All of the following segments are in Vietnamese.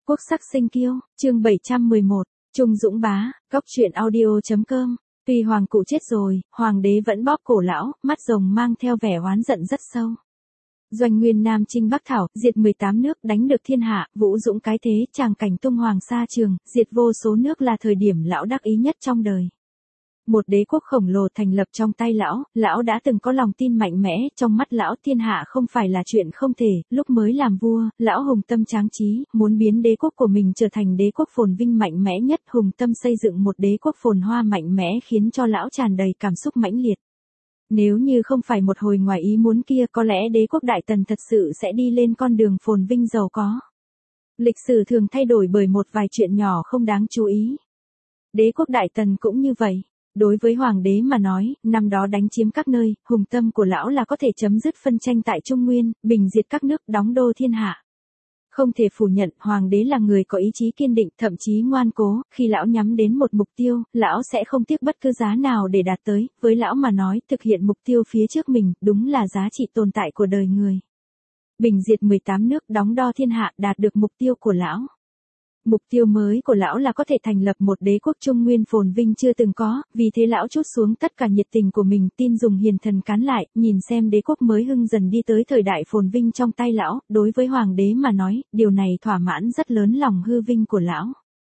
Quốc sắc sinh kiêu, chương 711, Trung Dũng Bá, Cóc truyện audio.com. Tuy hoàng cụ chết rồi, hoàng đế vẫn bóp cổ lão, mắt rồng mang theo vẻ oán giận rất sâu. Doanh nguyên Nam chinh Bắc thảo, diệt 18 nước, đánh được thiên hạ, vũ dũng cái thế, tràng cảnh tung hoàng sa trường, diệt vô số nước là thời điểm lão đắc ý nhất trong đời. Một đế quốc khổng lồ thành lập trong tay lão đã từng có lòng tin mạnh mẽ, trong mắt lão thiên hạ không phải là chuyện không thể, lúc mới làm vua, lão hùng tâm tráng trí, muốn biến đế quốc của mình trở thành đế quốc phồn vinh mạnh mẽ nhất, hùng tâm xây dựng một đế quốc phồn hoa mạnh mẽ khiến cho lão tràn đầy cảm xúc mãnh liệt. Nếu như không phải một hồi ngoài ý muốn kia, có lẽ đế quốc Đại Tần thật sự sẽ đi lên con đường phồn vinh giàu có. Lịch sử thường thay đổi bởi một vài chuyện nhỏ không đáng chú ý. Đế quốc Đại Tần cũng như vậy. Đối với hoàng đế mà nói, năm đó đánh chiếm các nơi, hùng tâm của lão là có thể chấm dứt phân tranh tại Trung Nguyên, bình diệt các nước, đóng đô thiên hạ. Không thể phủ nhận, hoàng đế là người có ý chí kiên định, thậm chí ngoan cố, khi lão nhắm đến một mục tiêu, lão sẽ không tiếc bất cứ giá nào để đạt tới, với lão mà nói, thực hiện mục tiêu phía trước mình, đúng là giá trị tồn tại của đời người. Bình diệt 18 nước, đóng đô thiên hạ, đạt được mục tiêu của lão. Mục tiêu mới của lão là có thể thành lập một đế quốc Trung Nguyên phồn vinh chưa từng có, vì thế lão trút xuống tất cả nhiệt tình của mình, tin dùng hiền thần cán lại, nhìn xem đế quốc mới hưng dần đi tới thời đại phồn vinh trong tay lão, đối với hoàng đế mà nói, điều này thỏa mãn rất lớn lòng hư vinh của lão.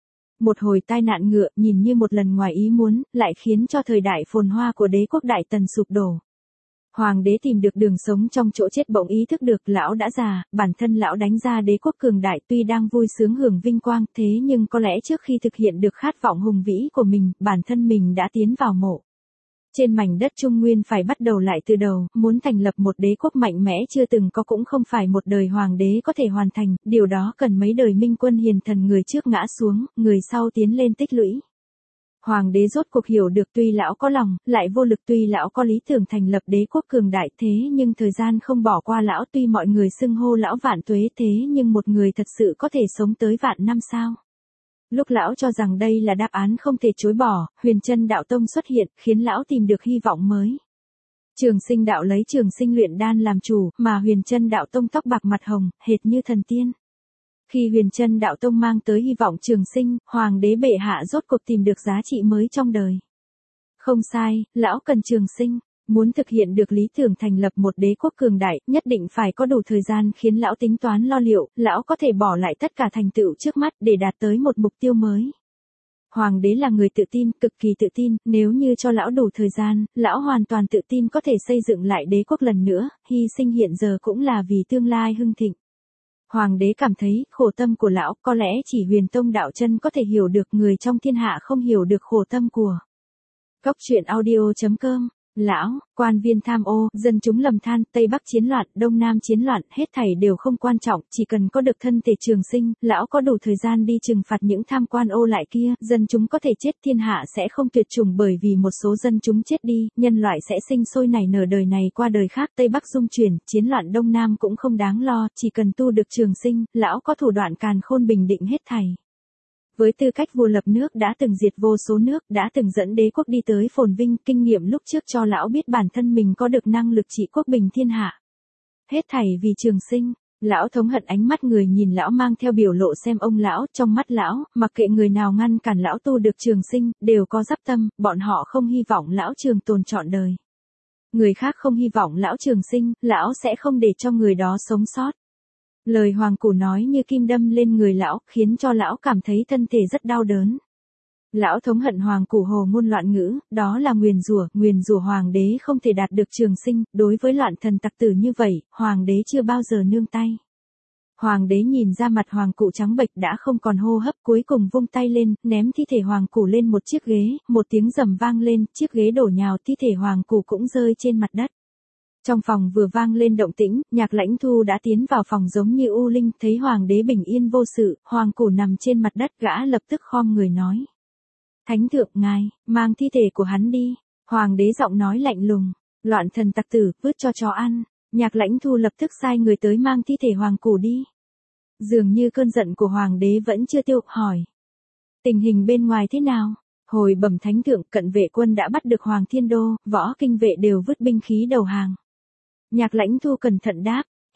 Một hồi tai nạn ngựa, nhìn như một lần ngoài ý muốn, lại khiến cho thời đại phồn hoa của đế quốc Đại Tần sụp đổ. Hoàng đế tìm được đường sống trong chỗ chết, bỗng ý thức được lão đã già, bản thân lão đánh ra đế quốc cường đại tuy đang vui sướng hưởng vinh quang, thế nhưng có lẽ trước khi thực hiện được khát vọng hùng vĩ của mình, bản thân mình đã tiến vào mộ. Trên mảnh đất Trung Nguyên phải bắt đầu lại từ đầu, muốn thành lập một đế quốc mạnh mẽ chưa từng có cũng không phải một đời hoàng đế có thể hoàn thành, điều đó cần mấy đời minh quân hiền thần người trước ngã xuống, người sau tiến lên tích lũy. Hoàng đế rốt cuộc hiểu được tuy lão có lòng, lại vô lực, tuy lão có lý tưởng thành lập đế quốc cường đại, thế nhưng thời gian không bỏ qua lão, tuy mọi người xưng hô lão vạn tuế, thế nhưng một người thật sự có thể sống tới vạn năm sao? Lúc lão cho rằng đây là đáp án không thể chối bỏ, Huyền Chân Đạo Tông xuất hiện, khiến lão tìm được hy vọng mới. Trường Sinh đạo lấy Trường Sinh luyện đan làm chủ, mà Huyền Chân Đạo Tông tóc bạc mặt hồng, hệt như thần tiên. Khi Huyền Chân Đạo Tông mang tới hy vọng trường sinh, hoàng đế bệ hạ rốt cuộc tìm được giá trị mới trong đời. Không sai, lão cần trường sinh, muốn thực hiện được lý tưởng thành lập một đế quốc cường đại, nhất định phải có đủ thời gian, khiến lão tính toán lo liệu, lão có thể bỏ lại tất cả thành tựu trước mắt để đạt tới một mục tiêu mới. Hoàng đế là người tự tin, cực kỳ tự tin, nếu như cho lão đủ thời gian, lão hoàn toàn tự tin có thể xây dựng lại đế quốc lần nữa, hy sinh hiện giờ cũng là vì tương lai hưng thịnh. Hoàng đế cảm thấy, khổ tâm của lão, có lẽ chỉ Huyền Tông đạo chân có thể hiểu được, người trong thiên hạ không hiểu được khổ tâm của. Cóc truyện audio.com. Lão, quan viên tham ô, dân chúng lầm than, Tây Bắc chiến loạn, Đông Nam chiến loạn, hết thảy đều không quan trọng, chỉ cần có được thân thể trường sinh, lão có đủ thời gian đi trừng phạt những tham quan ô lại kia, dân chúng có thể chết, thiên hạ sẽ không tuyệt chủng, bởi vì một số dân chúng chết đi, nhân loại sẽ sinh sôi nảy nở đời này qua đời khác, Tây Bắc dung chuyển, chiến loạn Đông Nam cũng không đáng lo, chỉ cần tu được trường sinh, lão có thủ đoạn càn khôn bình định hết thảy. Với tư cách vua lập nước đã từng diệt vô số nước, đã từng dẫn đế quốc đi tới phồn vinh, kinh nghiệm lúc trước cho lão biết bản thân mình có được năng lực trị quốc bình thiên hạ. Hết thảy vì trường sinh, lão thống hận ánh mắt người nhìn lão mang theo biểu lộ xem ông lão, trong mắt lão, mặc kệ người nào ngăn cản lão tu được trường sinh, đều có dắp tâm, bọn họ không hy vọng lão trường tồn trọn đời. Người khác không hy vọng lão trường sinh, lão sẽ không để cho người đó sống sót. Lời hoàng cụ nói như kim đâm lên người lão, khiến cho lão cảm thấy thân thể rất đau đớn. Lão thống hận hoàng cụ hồ ngôn loạn ngữ, đó là nguyền rủa hoàng đế không thể đạt được trường sinh, đối với loạn thần tặc tử như vậy, hoàng đế chưa bao giờ nương tay. Hoàng đế nhìn ra mặt hoàng cụ trắng bệch đã không còn hô hấp, cuối cùng vung tay lên, ném thi thể hoàng cụ lên một chiếc ghế, một tiếng rầm vang lên, chiếc ghế đổ nhào, thi thể hoàng cụ cũng rơi trên mặt đất. Trong phòng vừa vang lên động tĩnh, Nhạc Lãnh Thu đã tiến vào phòng giống như u linh, thấy hoàng đế bình yên vô sự, hoàng cụ nằm trên mặt đất, gã lập tức khom người nói. Thánh thượng ngài, mang thi thể của hắn đi. Hoàng đế giọng nói lạnh lùng, loạn thần tặc tử, vứt cho chó ăn. Nhạc Lãnh Thu lập tức sai người tới mang thi thể hoàng cụ đi. Dường như cơn giận của hoàng đế vẫn chưa tiêu, hỏi. Tình hình bên ngoài thế nào? Hồi bẩm thánh thượng, cận vệ quân đã bắt được Hoàng Thiên Đô, võ kinh vệ đều vứt binh khí đầu hàng. Nhạc Lãnh Thu cẩn thận đáp,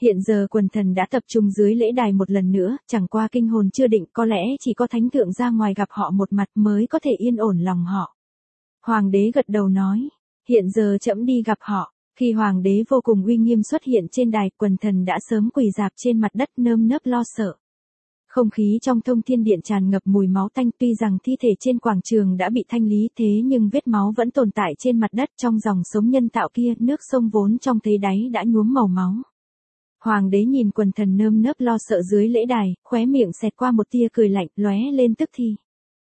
Hiện giờ quần thần đã tập trung dưới lễ đài một lần nữa, chẳng qua kinh hồn chưa định, có lẽ chỉ có thánh thượng ra ngoài gặp họ một mặt mới có thể yên ổn lòng họ. Hoàng đế gật đầu nói, hiện giờ trẫm đi gặp họ. Khi hoàng đế vô cùng uy nghiêm xuất hiện trên đài, quần thần đã sớm quỳ rạp trên mặt đất nơm nớp lo sợ. Không khí trong Thông Thiên Điện tràn ngập mùi máu tanh, tuy rằng thi thể trên quảng trường đã bị thanh lý thế nhưng vết máu vẫn tồn tại trên mặt đất, trong dòng sống nhân tạo kia, nước sông vốn trong thấy đáy đã nhuốm màu máu. Hoàng đế nhìn quần thần nơm nớp lo sợ dưới lễ đài, khóe miệng xẹt qua một tia cười lạnh, lóe lên tức thì.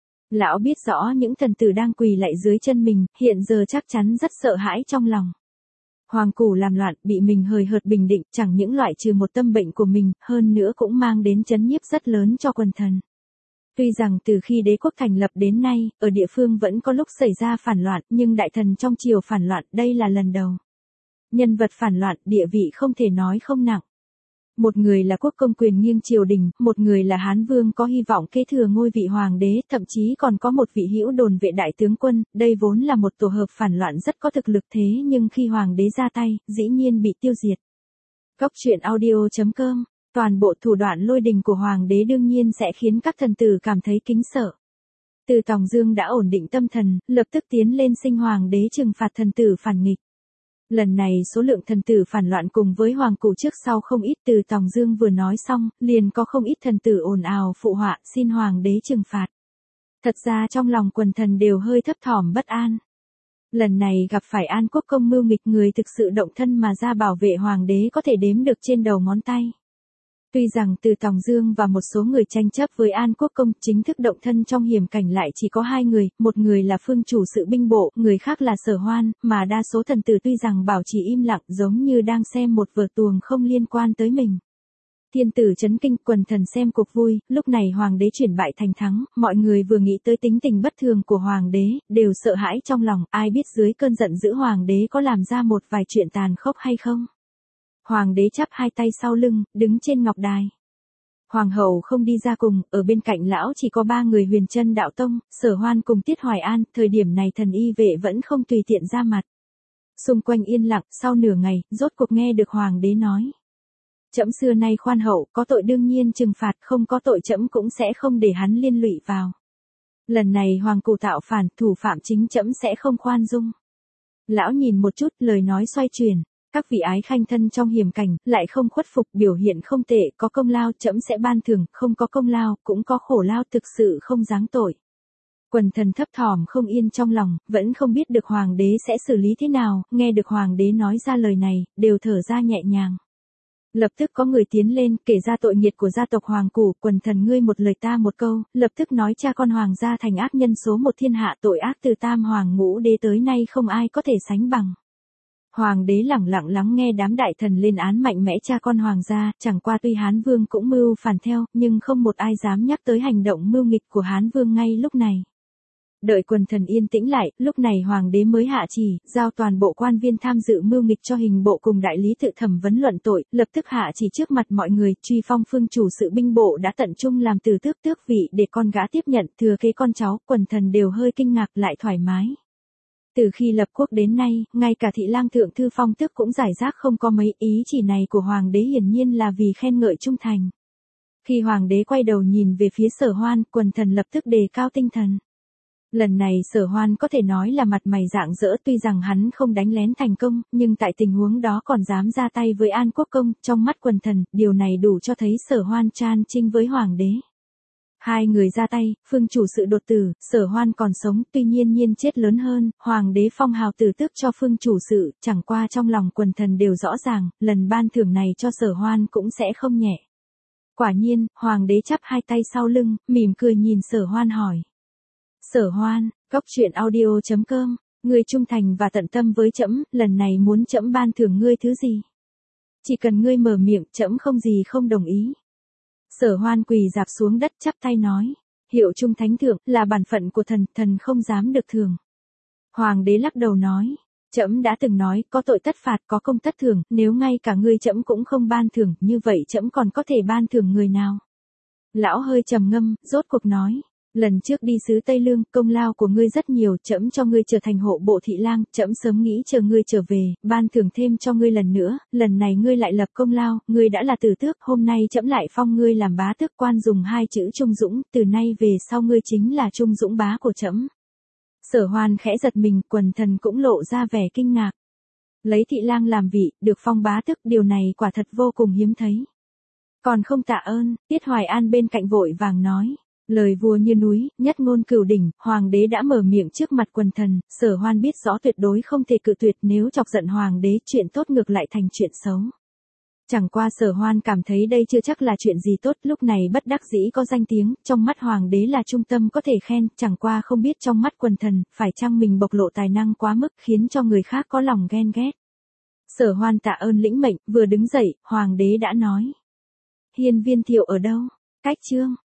Lão biết rõ những thần tử đang quỳ lạy dưới chân mình, hiện giờ chắc chắn rất sợ hãi trong lòng. Hoàng củ làm loạn, bị mình hời hợt bình định, chẳng những loại trừ một tâm bệnh của mình, hơn nữa cũng mang đến chấn nhiếp rất lớn cho quần thần. Tuy rằng từ khi đế quốc thành lập đến nay, ở địa phương vẫn có lúc xảy ra phản loạn, nhưng đại thần trong triều phản loạn, đây là lần đầu. Nhân vật phản loạn, địa vị không thể nói không nặng. Một người là quốc công quyền nghiêng triều đình, một người là Hán Vương có hy vọng kế thừa ngôi vị hoàng đế, thậm chí còn có một vị hữu đồn vệ đại tướng quân, đây vốn là một tổ hợp phản loạn rất có thực lực thế nhưng khi hoàng đế ra tay, dĩ nhiên bị tiêu diệt. Góc truyện audio.com, toàn bộ thủ đoạn lôi đình của hoàng đế đương nhiên sẽ khiến các thần tử cảm thấy kính sợ. Từ Tòng Dương đã ổn định tâm thần, lập tức tiến lên xin hoàng đế trừng phạt thần tử phản nghịch. Lần này số lượng thần tử phản loạn cùng với hoàng cụ trước sau không ít, Từ Tòng Dương vừa nói xong, liền có không ít thần tử ồn ào phụ họa xin hoàng đế trừng phạt. Thật ra trong lòng quần thần đều hơi thấp thỏm bất an. Lần này gặp phải An Quốc công mưu nghịch, người thực sự động thân mà ra bảo vệ hoàng đế có thể đếm được trên đầu ngón tay. Tuy rằng Từ Tòng Dương và một số người tranh chấp với An Quốc công, chính thức động thân trong hiểm cảnh lại chỉ có hai người, một người là phương chủ sự binh bộ, người khác là Sở Hoan, mà đa số thần tử tuy rằng bảo trì im lặng giống như đang xem một vở tuồng không liên quan tới mình. Thiên tử chấn kinh, quần thần xem cuộc vui, lúc này hoàng đế chuyển bại thành thắng, mọi người vừa nghĩ tới tính tình bất thường của hoàng đế, đều sợ hãi trong lòng, ai biết dưới cơn giận dữ hoàng đế có làm ra một vài chuyện tàn khốc hay không. Hoàng đế chắp hai tay sau lưng, đứng trên ngọc đài. Hoàng hậu không đi ra cùng, ở bên cạnh lão chỉ có ba người Huyền Chân đạo tông, Sở Hoan cùng Tiết Hoài An, thời điểm này thần y vệ vẫn không tùy tiện ra mặt. Xung quanh yên lặng, sau nửa ngày, rốt cuộc nghe được hoàng đế nói. Trẫm xưa nay khoan hậu, có tội đương nhiên trừng phạt, không có tội trẫm cũng sẽ không để hắn liên lụy vào. Lần này hoàng cụ tạo phản, thủ phạm chính trẫm sẽ không khoan dung. Lão nhìn một chút, lời nói xoay chuyển. Các vị ái khanh thân trong hiểm cảnh, lại không khuất phục, biểu hiện không tệ, có công lao trẫm sẽ ban thưởng, không có công lao, cũng có khổ lao, thực sự không giáng tội. Quần thần thấp thỏm không yên trong lòng, vẫn không biết được hoàng đế sẽ xử lý thế nào, nghe được hoàng đế nói ra lời này, đều thở ra nhẹ nhàng. Lập tức có người tiến lên, kể ra tội nghiệt của gia tộc hoàng củ, quần thần ngươi một lời ta một câu, lập tức nói cha con hoàng gia thành ác nhân số một thiên hạ, tội ác từ tam hoàng ngũ đế tới nay không ai có thể sánh bằng. Hoàng đế lẳng lặng lắng nghe đám đại thần lên án mạnh mẽ cha con hoàng gia, chẳng qua tuy Hán Vương cũng mưu phản theo, nhưng không một ai dám nhắc tới hành động mưu nghịch của Hán Vương ngay lúc này. Đợi quần thần yên tĩnh lại, lúc này hoàng đế mới hạ chỉ, giao toàn bộ quan viên tham dự mưu nghịch cho hình bộ cùng đại lý tự thẩm vấn luận tội, lập tức hạ chỉ trước mặt mọi người, truy phong phương chủ sự binh bộ đã tận trung làm từ tước vị để con gã tiếp nhận thừa kế con cháu, quần thần đều hơi kinh ngạc lại thoải mái. Từ khi lập quốc đến nay, ngay cả thị lang thượng thư phong tước cũng giải rác không có mấy, ý chỉ này của hoàng đế hiển nhiên là vì khen ngợi trung thành. Khi hoàng đế quay đầu nhìn về phía Sở Hoan, quần thần lập tức đề cao tinh thần. Lần này Sở Hoan có thể nói là mặt mày rạng rỡ, tuy rằng hắn không đánh lén thành công, nhưng tại tình huống đó còn dám ra tay với An Quốc công, trong mắt quần thần, điều này đủ cho thấy Sở Hoan chan chinh với hoàng đế. Hai người ra tay, phương chủ sự đột tử, Sở Hoan còn sống, tuy nhiên nhiên chết lớn hơn, hoàng đế phong hào tử tước cho phương chủ sự, chẳng qua trong lòng quần thần đều rõ ràng, lần ban thưởng này cho Sở Hoan cũng sẽ không nhẹ. Quả nhiên, hoàng đế chắp hai tay sau lưng, mỉm cười nhìn Sở Hoan hỏi. Sở Hoan, góc truyện audio.com, ngươi trung thành và tận tâm với trẫm, lần này muốn trẫm ban thưởng ngươi thứ gì? Chỉ cần ngươi mở miệng, trẫm không gì không đồng ý. Sở Hoan quỳ rạp xuống đất chắp tay nói, hiệu trung thánh thượng là bản phận của thần, thần không dám được thường. Hoàng đế lắc đầu nói, trẫm đã từng nói, có tội tất phạt, có công tất thưởng, nếu ngay cả ngươi trẫm cũng không ban thưởng, như vậy trẫm còn có thể ban thưởng người nào? Lão hơi trầm ngâm, rốt cuộc nói, Lần trước đi xứ Tây Lương, công lao của ngươi rất nhiều, trẫm cho ngươi trở thành hộ bộ thị lang, trẫm sớm nghĩ chờ ngươi trở về, ban thưởng thêm cho ngươi lần nữa, lần này ngươi lại lập công lao, ngươi đã là tử tước, hôm nay trẫm lại phong ngươi làm bá tước quan dùng hai chữ Trung Dũng, từ nay về sau ngươi chính là Trung Dũng bá của trẫm. Sở Hoan khẽ giật mình, quần thần cũng lộ ra vẻ kinh ngạc. Lấy thị lang làm vị, được phong bá tước, điều này quả thật vô cùng hiếm thấy. Còn không tạ ơn, Tiết Hoài An bên cạnh vội vàng nói. Lời vua như núi, nhất ngôn cửu đỉnh, hoàng đế đã mở miệng trước mặt quần thần, Sở Hoan biết rõ tuyệt đối không thể cự tuyệt, nếu chọc giận hoàng đế, chuyện tốt ngược lại thành chuyện xấu. Chẳng qua Sở Hoan cảm thấy đây chưa chắc là chuyện gì tốt, lúc này bất đắc dĩ có danh tiếng, trong mắt hoàng đế là trung tâm có thể khen, chẳng qua không biết trong mắt quần thần, phải chăng mình bộc lộ tài năng quá mức khiến cho người khác có lòng ghen ghét. Sở Hoan tạ ơn lĩnh mệnh, vừa đứng dậy, hoàng đế đã nói. Hiên Viên Thiệu ở đâu? Cách Chương